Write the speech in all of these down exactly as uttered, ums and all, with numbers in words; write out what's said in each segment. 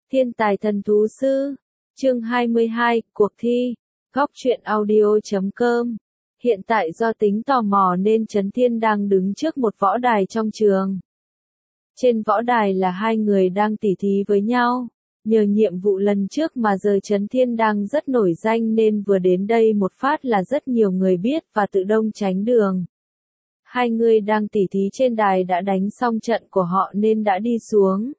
Thiên tài thần thú sư. Chương hai mươi hai, cuộc thi. Góc truyện audio chấm com. Hiện tại do tính tò mò nên Trấn Thiên đang đứng trước một võ đài trong trường. Trên võ đài là hai người đang tỉ thí với nhau. Nhờ nhiệm vụ lần trước mà giờ Trấn Thiên đang rất nổi danh nên vừa đến đây một phát là rất nhiều người biết và tự động tránh đường. Hai người đang tỉ thí trên đài đã đánh xong trận của họ nên đã đi xuống.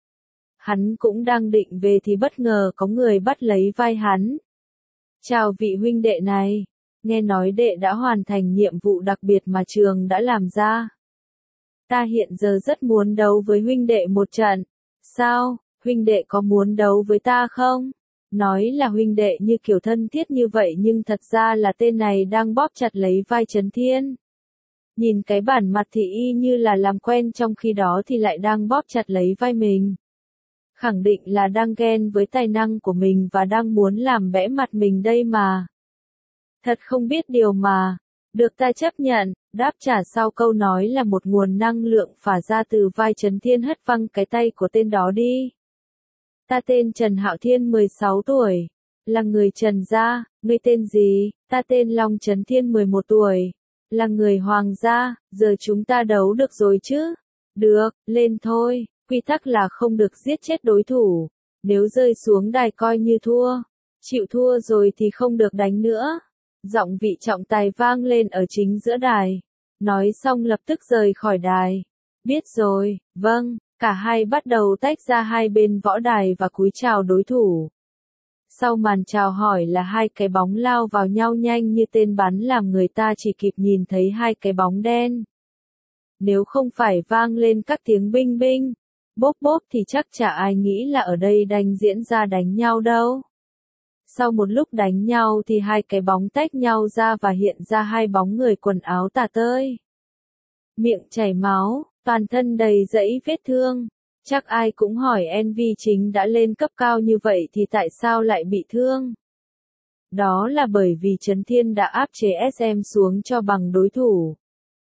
Hắn cũng đang định về thì bất ngờ có người bắt lấy vai hắn. Chào vị huynh đệ này, nghe nói đệ đã hoàn thành nhiệm vụ đặc biệt mà trường đã làm ra. Ta hiện giờ rất muốn đấu với huynh đệ một trận. Sao, huynh đệ có muốn đấu với ta không? Nói là huynh đệ như kiểu thân thiết như vậy nhưng thật ra là tên này đang bóp chặt lấy vai Trấn Thiên. Nhìn cái bản mặt thì y như là làm quen trong khi đó thì lại đang bóp chặt lấy vai mình. Khẳng định là đang ghen với tài năng của mình và đang muốn làm bẽ mặt mình đây mà. Thật không biết điều mà. Được ta chấp nhận, đáp trả sau câu nói là một nguồn năng lượng phả ra từ vai Trấn Thiên hất văng cái tay của tên đó đi. Ta tên Trần Hạo Thiên mười sáu tuổi. Là người Trần gia. Ngươi tên gì? Ta tên Long Trấn Thiên mười một tuổi. Là người Hoàng gia. Giờ chúng ta đấu được rồi chứ? Được, lên thôi. Quy tắc là không được giết chết đối thủ. Nếu rơi xuống đài coi như thua. Chịu thua rồi thì không được đánh nữa. Giọng vị trọng tài vang lên ở chính giữa đài. Nói xong lập tức rời khỏi đài. Biết rồi, vâng. Cả hai bắt đầu tách ra hai bên võ đài và cúi chào đối thủ. Sau màn chào hỏi là hai cái bóng lao vào nhau nhanh như tên bắn làm người ta chỉ kịp nhìn thấy hai cái bóng đen. Nếu không phải vang lên các tiếng binh binh, bốp bốp thì chắc chả ai nghĩ là ở đây đang diễn ra đánh nhau đâu. Sau một lúc đánh nhau thì hai cái bóng tách nhau ra và hiện ra hai bóng người quần áo tả tơi. Miệng chảy máu, toàn thân đầy rẫy vết thương. Chắc ai cũng hỏi en vê chính đã lên cấp cao như vậy thì tại sao lại bị thương? Đó là bởi vì Trấn Thiên đã áp chế ét em xuống cho bằng đối thủ.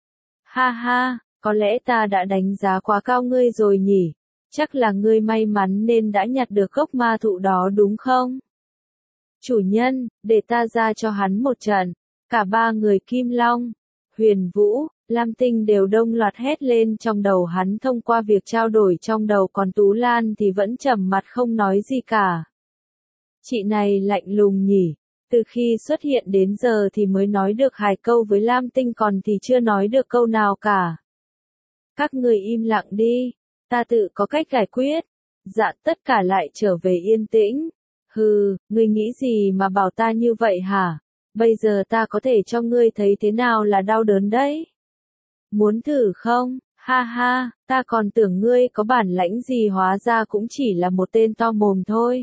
Ha ha, có lẽ ta đã đánh giá quá cao ngươi rồi nhỉ? Chắc là ngươi may mắn nên đã nhặt được gốc ma thụ đó đúng không? Chủ nhân, để ta ra cho hắn một trận. Cả ba người Kim Long, Huyền Vũ, Lam Tinh đều đông loạt hét lên trong đầu hắn thông qua việc trao đổi trong đầu, còn Tú Lan thì vẫn trầm mặt không nói gì cả. Chị này lạnh lùng nhỉ, từ khi xuất hiện đến giờ thì mới nói được hai câu với Lam Tinh còn thì chưa nói được câu nào cả. Các người im lặng đi, ta tự có cách giải quyết. Dạ tất cả lại trở về yên tĩnh. Hừ, ngươi nghĩ gì mà bảo ta như vậy hả? Bây giờ ta có thể cho ngươi thấy thế nào là đau đớn đấy. Muốn thử không? Ha ha, ta còn tưởng ngươi có bản lãnh gì hóa ra cũng chỉ là một tên to mồm thôi.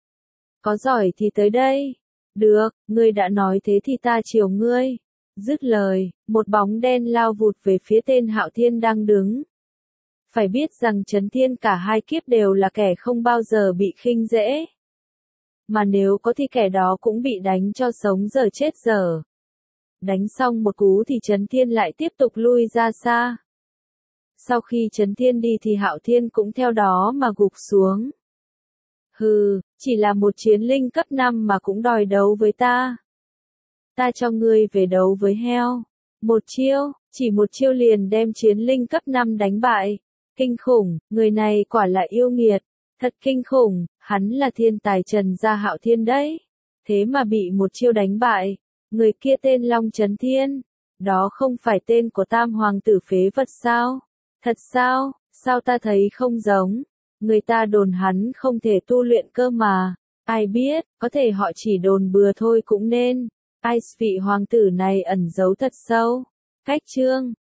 Có giỏi thì tới đây. Được, ngươi đã nói thế thì ta chiều ngươi. Dứt lời, một bóng đen lao vụt về phía tên Hạo Thiên đang đứng. Phải biết rằng Trấn Thiên cả hai kiếp đều là kẻ không bao giờ bị khinh dễ. Mà nếu có thì kẻ đó cũng bị đánh cho sống dở chết dở. Đánh xong một cú thì Trấn Thiên lại tiếp tục lui ra xa. Sau khi Trấn Thiên đi thì Hạo Thiên cũng theo đó mà gục xuống. Hừ, chỉ là một chiến linh cấp năm mà cũng đòi đấu với ta. Ta cho ngươi về đấu với heo. Một chiêu, chỉ một chiêu liền đem chiến linh cấp năm đánh bại. Kinh khủng, người này quả là yêu nghiệt. Thật kinh khủng, hắn là thiên tài Trần gia Hạo Thiên đấy. Thế mà bị một chiêu đánh bại. Người kia tên Long Trấn Thiên. Đó không phải tên của Tam Hoàng tử phế vật sao? Thật sao? Sao ta thấy không giống? Người ta đồn hắn không thể tu luyện cơ mà. Ai biết, có thể họ chỉ đồn bừa thôi cũng nên. Ai vị hoàng tử này ẩn giấu thật sâu. Cách chương.